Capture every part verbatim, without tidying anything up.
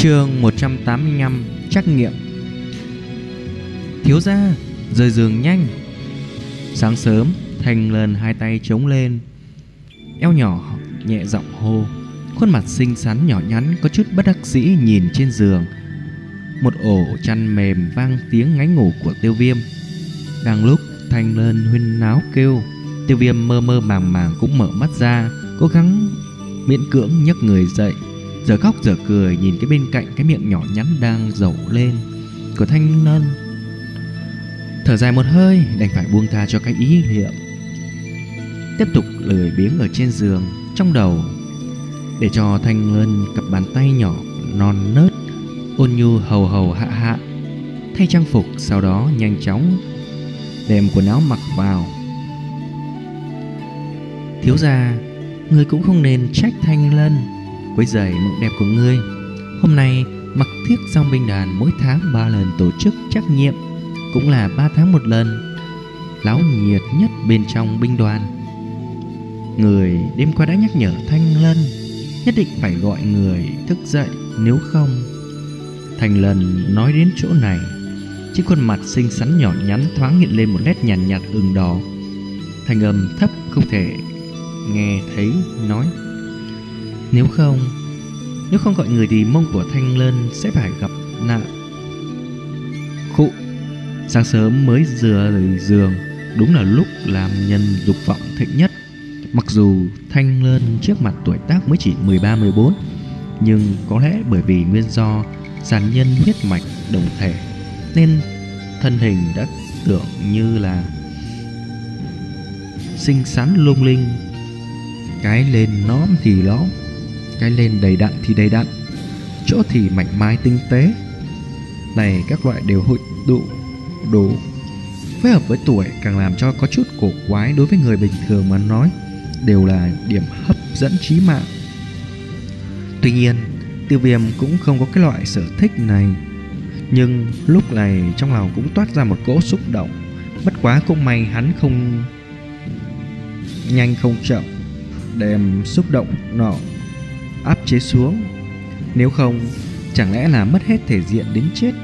Chương một trăm tám mươi lăm. Trắc nghiệm. Thiếu gia, rời giường nhanh. Sáng sớm, Thành lần hai tay chống lên, eo nhỏ nhẹ giọng hô. Khuôn mặt xinh xắn nhỏ nhắn có chút bất đắc dĩ nhìn trên giường. Một ổ chăn mềm vang tiếng ngáy ngủ của Tiêu Viêm. Đang lúc Thành lần huyên náo kêu, Tiêu Viêm mơ mơ màng màng cũng mở mắt ra, cố gắng miễn cưỡng nhấc người dậy, giờ khóc giờ cười nhìn cái bên cạnh cái miệng nhỏ nhắn đang dầu lên của Thanh Lân. Thở dài một hơi, đành phải buông tha cho cái ý niệm tiếp tục lười biếng ở trên giường trong đầu, để cho Thanh Lân cặp bàn tay nhỏ non nớt ôn nhu hầu hầu hạ hạ thay trang phục, sau đó nhanh chóng đem quần áo mặc vào. Thiếu gia, ngươi cũng không nên trách Thanh Lân quấy rầy mộng đẹp của ngươi. Hôm nay mặc thiết dòng binh đoàn mỗi tháng ba lần tổ chức trắc nghiệm, cũng là ba tháng một lần, náo nhiệt nhất bên trong binh đoàn. Người đêm qua đã nhắc nhở Thanh Lân nhất định phải gọi người thức dậy, nếu không. Thanh Lân nói đến chỗ này, trên khuôn mặt xinh xắn nhỏ nhắn thoáng hiện lên một nét nhàn nhạt, nhạt ửng đỏ. Thanh âm thấp không thể nghe thấy nói: Nếu không Nếu không gọi người thì mông của Thanh Lân sẽ phải gặp nạn. Khụ. Sáng sớm mới rửa rời giường, đúng là lúc làm nhân dục vọng thịnh nhất. Mặc dù Thanh Lân trước mặt tuổi tác mới chỉ mười ba mười bốn, nhưng có lẽ bởi vì nguyên do giàn nhân huyết mạch đồng thể nên thân hình đã tưởng như là xinh xắn lung linh. Cái lên nõm thì lõm, cái lên đầy đặn thì đầy đặn, chỗ thì mảnh mai tinh tế. Này các loại đều hội tụ đủ, phối hợp với tuổi càng làm cho có chút cổ quái. Đối với người bình thường mà nói, đều là điểm hấp dẫn chí mạng. Tuy nhiên Tiêu Viêm cũng không có cái loại sở thích này, nhưng lúc này trong lòng cũng toát ra một cỗ xúc động. Bất quá cũng may hắn không nhanh không chậm đem xúc động nọ áp chế xuống, nếu không chẳng lẽ là mất hết thể diện đến chết.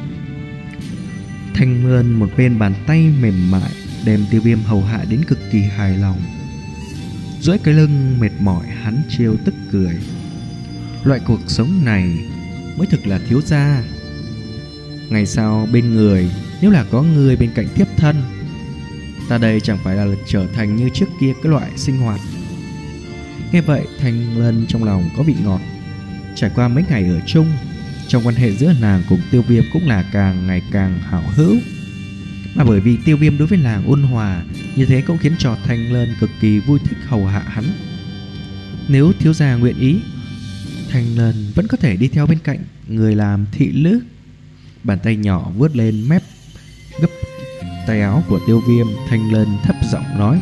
Thanh Lân một bên bàn tay mềm mại đem Tiêu Viêm hầu hạ đến cực kỳ hài lòng. Duỗi cái lưng mệt mỏi, hắn trêu tức cười. Loại cuộc sống này mới thực là thiếu gia. Ngày sau bên người, nếu là có người bên cạnh tiếp thân, ta đây chẳng phải là trở thành như trước kia cái loại sinh hoạt. Nghe vậy Thanh Lân trong lòng có vị ngọt. Trải qua mấy ngày ở chung, trong quan hệ giữa nàng cùng Tiêu Viêm cũng là càng ngày càng hảo hữu. Mà bởi vì Tiêu Viêm đối với nàng ôn hòa như thế cũng khiến cho Thanh Lân cực kỳ vui thích hầu hạ hắn. Nếu thiếu gia nguyện ý, Thanh Lân vẫn có thể đi theo bên cạnh người làm thị nữ. Bàn tay nhỏ vuốt lên mép gấp tay áo của Tiêu Viêm, Thanh Lân thấp giọng nói: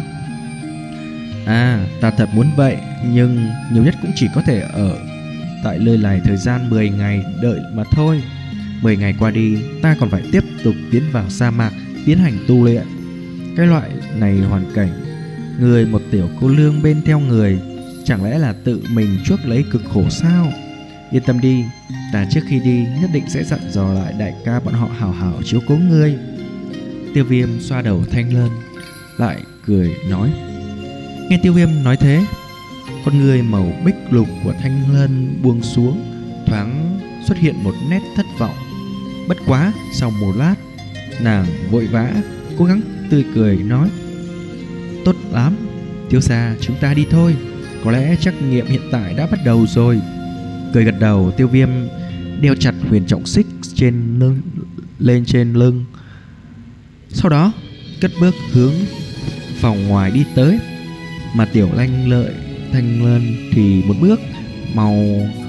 À, ta thật muốn vậy, nhưng nhiều nhất cũng chỉ có thể ở tại nơi này thời gian mười ngày đợi mà thôi. Mười ngày qua đi, ta còn phải tiếp tục tiến vào sa mạc tiến hành tu luyện. Cái loại này hoàn cảnh, người một tiểu cô lương bên theo người, chẳng lẽ là tự mình chuốc lấy cực khổ sao? Yên tâm đi, ta trước khi đi nhất định sẽ dặn dò lại đại ca bọn họ hảo hảo chiếu cố ngươi. Tiêu Viêm xoa đầu Thanh Lân, lại cười nói. Nghe Tiêu Viêm nói thế, con người màu bích lục của Thanh Lân buông xuống, thoáng xuất hiện một nét thất vọng. Bất quá sau một lát, nàng vội vã cố gắng tươi cười nói: Tốt lắm, thiếu gia, chúng ta đi thôi. Có lẽ trắc nghiệm hiện tại đã bắt đầu rồi. Cười gật đầu, Tiêu Viêm đeo chặt huyền trọng xích trên lưng, lên trên lưng, sau đó cất bước hướng phòng ngoài đi tới. Mà tiểu lanh lợi Thanh Lân thì một bước mau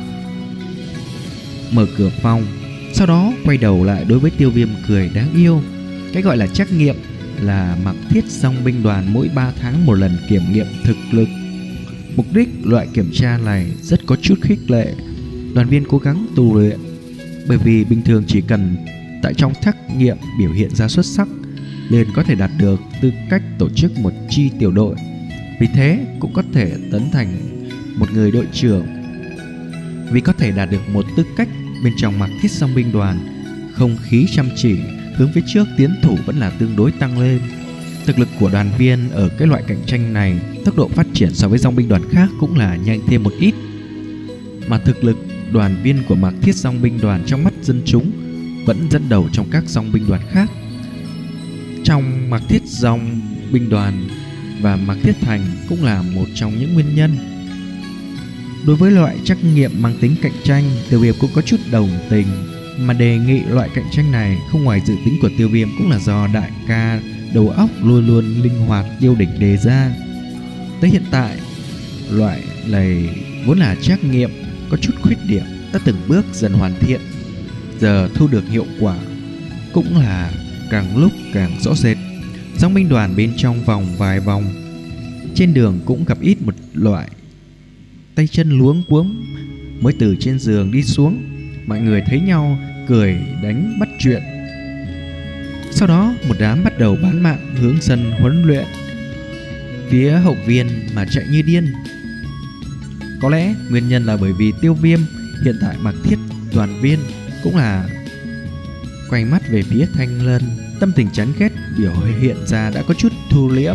mở cửa phòng, sau đó quay đầu lại đối với Tiêu Viêm cười đáng yêu. Cái gọi là trắc nghiệm là mặc thiết dòng binh đoàn mỗi ba tháng một lần kiểm nghiệm thực lực. Mục đích loại kiểm tra này rất có chút khích lệ đoàn viên cố gắng tu luyện, bởi vì bình thường chỉ cần tại trong trắc nghiệm biểu hiện ra xuất sắc liền có thể đạt được tư cách tổ chức một chi tiểu đội. Vì thế cũng có thể tấn thành một người đội trưởng. Vì có thể đạt được một tư cách bên trong Mạc Thiết Dòng binh đoàn, không khí chăm chỉ hướng phía trước tiến thủ vẫn là tương đối tăng lên. Thực lực của đoàn viên ở cái loại cạnh tranh này, tốc độ phát triển so với dòng binh đoàn khác cũng là nhanh thêm một ít. Mà thực lực đoàn viên của Mạc Thiết Dòng binh đoàn trong mắt dân chúng vẫn dẫn đầu trong các dòng binh đoàn khác. Trong Mạc Thiết Dòng binh đoàn và Mạc Thiết Thành cũng là một trong những nguyên nhân. Đối với loại trắc nghiệm mang tính cạnh tranh, Tiêu Viêm cũng có chút đồng tình, mà đề nghị loại cạnh tranh này không ngoài dự tính của Tiêu Viêm cũng là do đại ca đầu óc luôn luôn linh hoạt Tiêu Đỉnh đề ra. Tới hiện tại, loại này vốn là trắc nghiệm có chút khuyết điểm đã từng bước dần hoàn thiện, giờ thu được hiệu quả cũng là càng lúc càng rõ rệt. Dòng binh đoàn bên trong vòng vài vòng, trên đường cũng gặp ít một loại tay chân luống cuống mới từ trên giường đi xuống. Mọi người thấy nhau cười đánh bắt chuyện. Sau đó một đám bắt đầu bán mạng hướng sân huấn luyện phía hậu viên mà chạy như điên. Có lẽ nguyên nhân là bởi vì Tiêu Viêm hiện tại Mạc Thiết đoàn viên cũng là quay mắt về phía Thanh Lân, tâm tình chán ghét biểu hiện ra đã có chút thu liễm.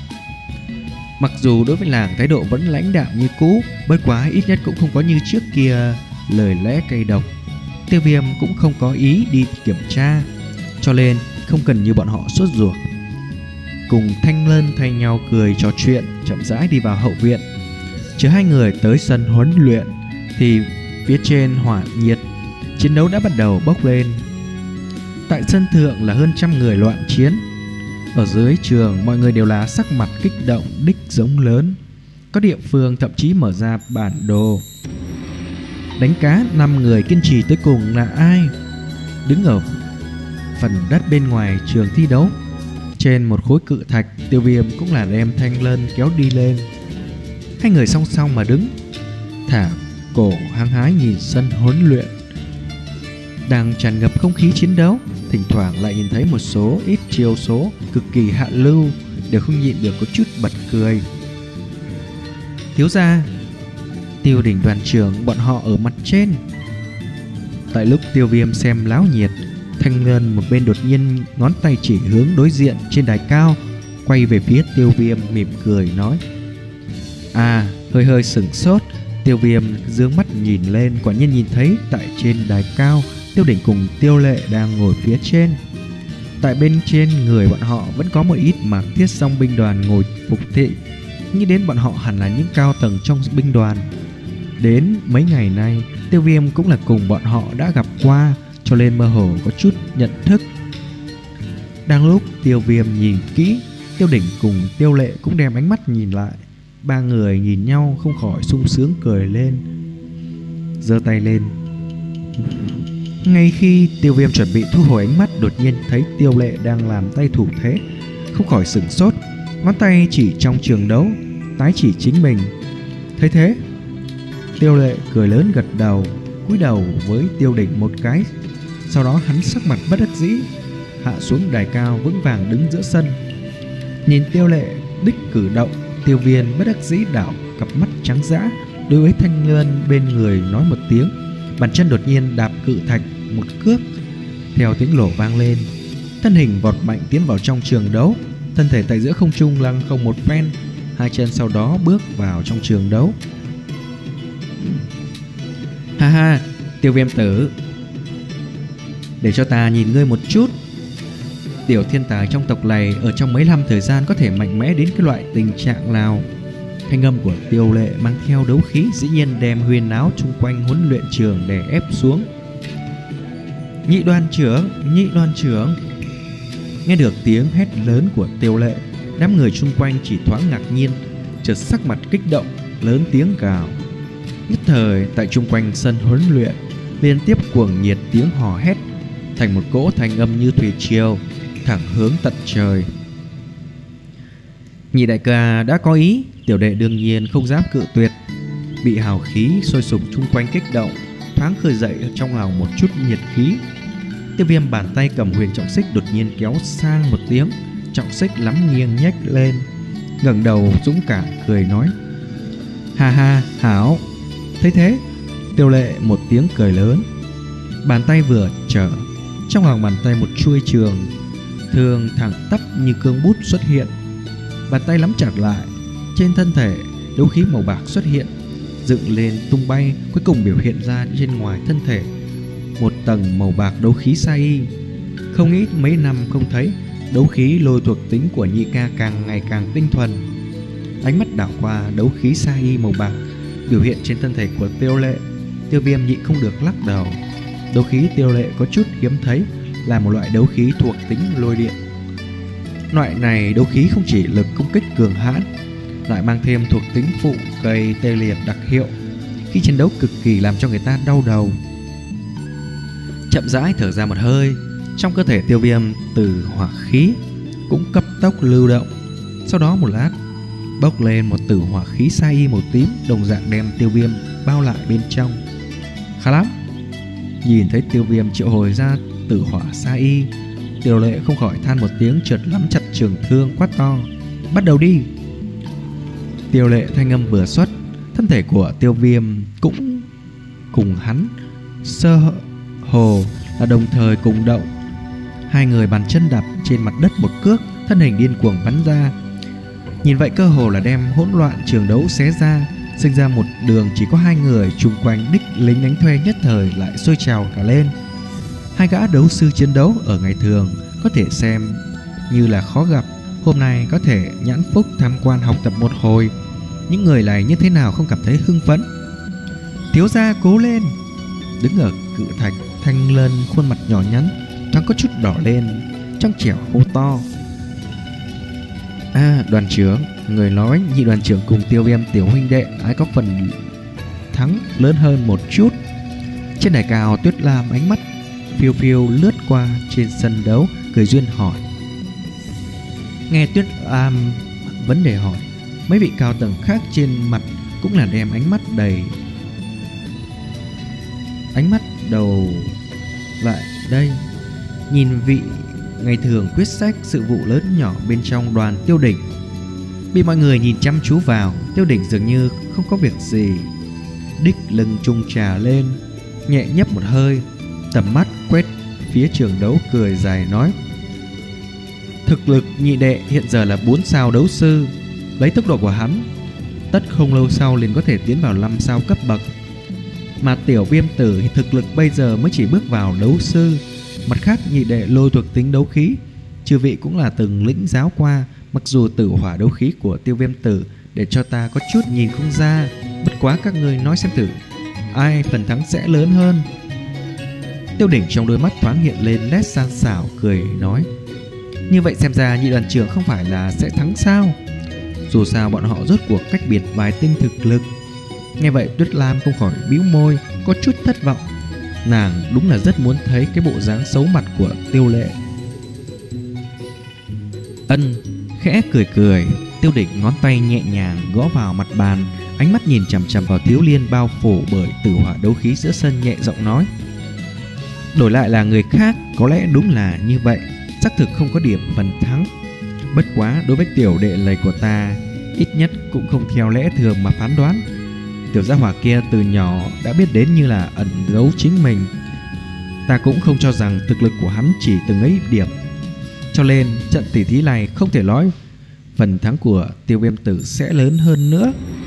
Mặc dù đối với làng thái độ vẫn lãnh đạm như cũ, bất quá ít nhất cũng không có như trước kia lời lẽ cay độc. Tiêu Viêm cũng không có ý đi kiểm tra, cho nên không cần như bọn họ sốt ruột. Cùng Thanh Lân thay nhau cười trò chuyện, chậm rãi đi vào hậu viện. Chờ hai người tới sân huấn luyện thì phía trên hỏa nhiệt chiến đấu đã bắt đầu bốc lên. Tại sân thượng là hơn trăm người loạn chiến. Ở dưới trường mọi người đều là sắc mặt kích động đích giống lớn. Có địa phương thậm chí mở ra bản đồ đánh cá năm người kiên trì tới cùng là ai. Đứng ở phần đất bên ngoài trường thi đấu, trên một khối cự thạch, Tiêu Viêm cũng là đem Thanh Lân kéo đi lên. Hai người song song mà đứng, thả cổ hăng hái nhìn sân huấn luyện đang tràn ngập không khí chiến đấu. Thỉnh thoảng lại nhìn thấy một số ít chiêu số cực kỳ hạ lưu, đều không nhịn được có chút bật cười. Thiếu gia, Tiêu Đỉnh đoàn trưởng bọn họ ở mặt trên. Tại lúc Tiêu Viêm xem láo nhiệt, Thanh Lân một bên đột nhiên ngón tay chỉ hướng đối diện trên đài cao, quay về phía Tiêu Viêm mỉm cười nói. À, hơi hơi sửng sốt. Tiêu Viêm dương mắt nhìn lên, quả nhiên nhìn thấy tại trên đài cao Tiêu Đỉnh cùng Tiêu Lệ đang ngồi phía trên. Tại bên trên người bọn họ vẫn có một ít Mạc Thiết Dòng binh đoàn ngồi phục thị. Nghĩ đến bọn họ hẳn là những cao tầng trong binh đoàn. Đến mấy ngày nay Tiêu Viêm cũng là cùng bọn họ đã gặp qua, cho nên mơ hồ có chút nhận thức. Đang lúc Tiêu Viêm nhìn kỹ, Tiêu Đỉnh cùng Tiêu Lệ cũng đem ánh mắt nhìn lại. Ba người nhìn nhau không khỏi sung sướng cười lên, giơ tay lên. Ngay khi Tiêu Viêm chuẩn bị thu hồi ánh mắt, đột nhiên thấy Tiêu Lệ đang làm tay thủ thế, không khỏi sửng sốt, ngón tay chỉ trong trường đấu, tái chỉ chính mình. Thấy thế, Tiêu Lệ cười lớn gật đầu, cúi đầu với Tiêu Đỉnh một cái. Sau đó hắn sắc mặt bất đắc dĩ, hạ xuống đài cao vững vàng đứng giữa sân. Nhìn Tiêu Lệ đích cử động, Tiêu Viêm bất đắc dĩ đảo cặp mắt trắng dã, đối với Thanh Lân bên người nói một tiếng, bàn chân đột nhiên đạp cự thạch một cước. Theo tiếng nổ vang lên, thân hình vọt mạnh tiến vào trong trường đấu, thân thể tại giữa không trung lăng không một phen, hai chân sau đó bước vào trong trường đấu. Ha ha, Tiêu Viêm tử, để cho ta nhìn ngươi một chút. Tiểu thiên tài trong tộc này ở trong mấy năm thời gian có thể mạnh mẽ đến cái loại tình trạng nào? Thanh âm của Tiêu Lệ mang theo đấu khí, dĩ nhiên đem huyên náo chung quanh huấn luyện trường đè ép xuống. Nhị đoàn trưởng, nhị đoàn trưởng. Nghe được tiếng hét lớn của Tiêu Lệ, đám người chung quanh chỉ thoáng ngạc nhiên, chợt sắc mặt kích động, lớn tiếng gào. Nhất thời tại chung quanh sân huấn luyện liên tiếp cuồng nhiệt tiếng hò hét thành một cỗ thanh âm như thủy triều, thẳng hướng tận trời. Nhị đại ca đã có ý, tiểu đệ đương nhiên không dám cự tuyệt. Bị hào khí sôi sục chung quanh kích động, thoáng khơi dậy trong lòng một chút nhiệt khí. Tiêu Viêm bàn tay cầm huyền trọng xích đột nhiên kéo sang một tiếng, trọng xích lắm nghiêng nhếch lên, ngẩng đầu dũng cảm cười nói. Ha ha, hảo. Thấy thế, Tiêu Lệ một tiếng cười lớn. Bàn tay vừa trở, trong lòng bàn tay một chuôi trường thương thẳng tắp như cương bút xuất hiện. Bàn tay nắm chặt lại, trên thân thể đấu khí màu bạc xuất hiện, dựng lên tung bay, cuối cùng biểu hiện ra trên ngoài thân thể một tầng màu bạc đấu khí sa y. Không nghĩ mấy năm không thấy, đấu khí lôi thuộc tính của nhị ca càng ngày càng tinh thuần. Ánh mắt đảo qua đấu khí sa y màu bạc biểu hiện trên thân thể của Tiêu Lệ, Tiêu Viêm nhịn không được lắc đầu. Đấu khí Tiêu Lệ có chút hiếm thấy, là một loại đấu khí thuộc tính lôi điện. Loại này đấu khí không chỉ lực công kích cường hãn, lại mang thêm thuộc tính phụ gây tê liệt đặc hiệu, khi chiến đấu cực kỳ làm cho người ta đau đầu. Chậm rãi thở ra một hơi, trong cơ thể Tiêu Viêm từ hỏa khí cũng cấp tốc lưu động. Sau đó một lát bốc lên một tử hỏa khí sa y màu tím, đồng dạng đem Tiêu Viêm bao lại bên trong. Khá lắm. Nhìn thấy Tiêu Viêm triệu hồi ra tử hỏa sa y, Tiêu Lệ không khỏi than một tiếng, chợt nắm chặt trường thương quát to: bắt đầu đi. Tiêu Lệ thanh âm vừa xuất, thân thể của Tiêu Viêm cũng cùng hắn sơ hồ là đồng thời cùng động. Hai người bàn chân đạp trên mặt đất một cước, thân hình điên cuồng bắn ra. Nhìn vậy cơ hồ là đem hỗn loạn trường đấu xé ra, sinh ra một đường chỉ có hai người. Chung quanh đích lính đánh thuê nhất thời lại sôi trào cả lên. Hai gã đấu sư chiến đấu ở ngày thường có thể xem như là khó gặp, hôm nay có thể nhãn phúc tham quan học tập một hồi. Những người này như thế nào không cảm thấy hưng phấn? Thiếu gia cố lên! Đứng ở cự thạch Thanh Lân khuôn mặt nhỏ nhắn thoáng có chút đỏ lên, trong trẻo hô to: À, đoàn trưởng, người nói nhị đoàn trưởng cùng Tiêu Viêm tiểu huynh đệ ai có phần thắng lớn hơn một chút. Trên đài cao, Tuyết Lam ánh mắt phiêu phiêu lướt qua trên sân đấu, cười duyên hỏi. Nghe Tuyết Lam vấn đề hỏi, mấy vị cao tầng khác trên mặt cũng là đem ánh mắt đầy ánh mắt đầu lại đây, nhìn vị ngày thường quyết sách sự vụ lớn nhỏ bên trong đoàn Tiêu Đỉnh. Bị mọi người nhìn chăm chú vào, Tiêu Đỉnh dường như không có việc gì, đích lưng trung trà lên, nhẹ nhấp một hơi, tầm mắt quét phía trường đấu, cười dài nói: thực lực nhị đệ hiện giờ là bốn sao đấu sư, lấy tốc độ của hắn, tất không lâu sau liền có thể tiến vào năm sao cấp bậc. Mà tiểu Viêm tử thì thực lực bây giờ mới chỉ bước vào đấu sư. Mặt khác, nhị đệ lôi thuộc tính đấu khí, chư vị cũng là từng lĩnh giáo qua. Mặc dù tử hỏa đấu khí của Tiêu Viêm tử để cho ta có chút nhìn không ra, bất quá các ngươi nói xem thử, ai phần thắng sẽ lớn hơn? Tiêu Đỉnh trong đôi mắt thoáng hiện lên nét gian xảo, cười nói: như vậy xem ra nhị đoàn trưởng không phải là sẽ thắng sao? Dù sao bọn họ rốt cuộc cách biệt vài tinh thực lực. Nghe vậy Tuyết Lam không khỏi bĩu môi, có chút thất vọng. Nàng đúng là rất muốn thấy cái bộ dáng xấu mặt của Tiêu Lệ. Ân khẽ cười cười, Tiêu Đỉnh ngón tay nhẹ nhàng gõ vào mặt bàn, ánh mắt nhìn chằm chằm vào Thiếu Liên bao phủ bởi tử hỏa đấu khí giữa sân, nhẹ giọng nói: đổi lại là người khác có lẽ đúng là như vậy, xác thực không có điểm phần thắng. Bất quá đối với tiểu đệ lầy của ta, ít nhất cũng không theo lẽ thường mà phán đoán. Tiểu gia hỏa kia từ nhỏ đã biết đến như là ẩn giấu chính mình. Ta cũng không cho rằng thực lực của hắn chỉ từng ấy điểm, cho nên trận tỷ thí này không thể nói phần thắng của Tiêu Viêm tử sẽ lớn hơn nữa.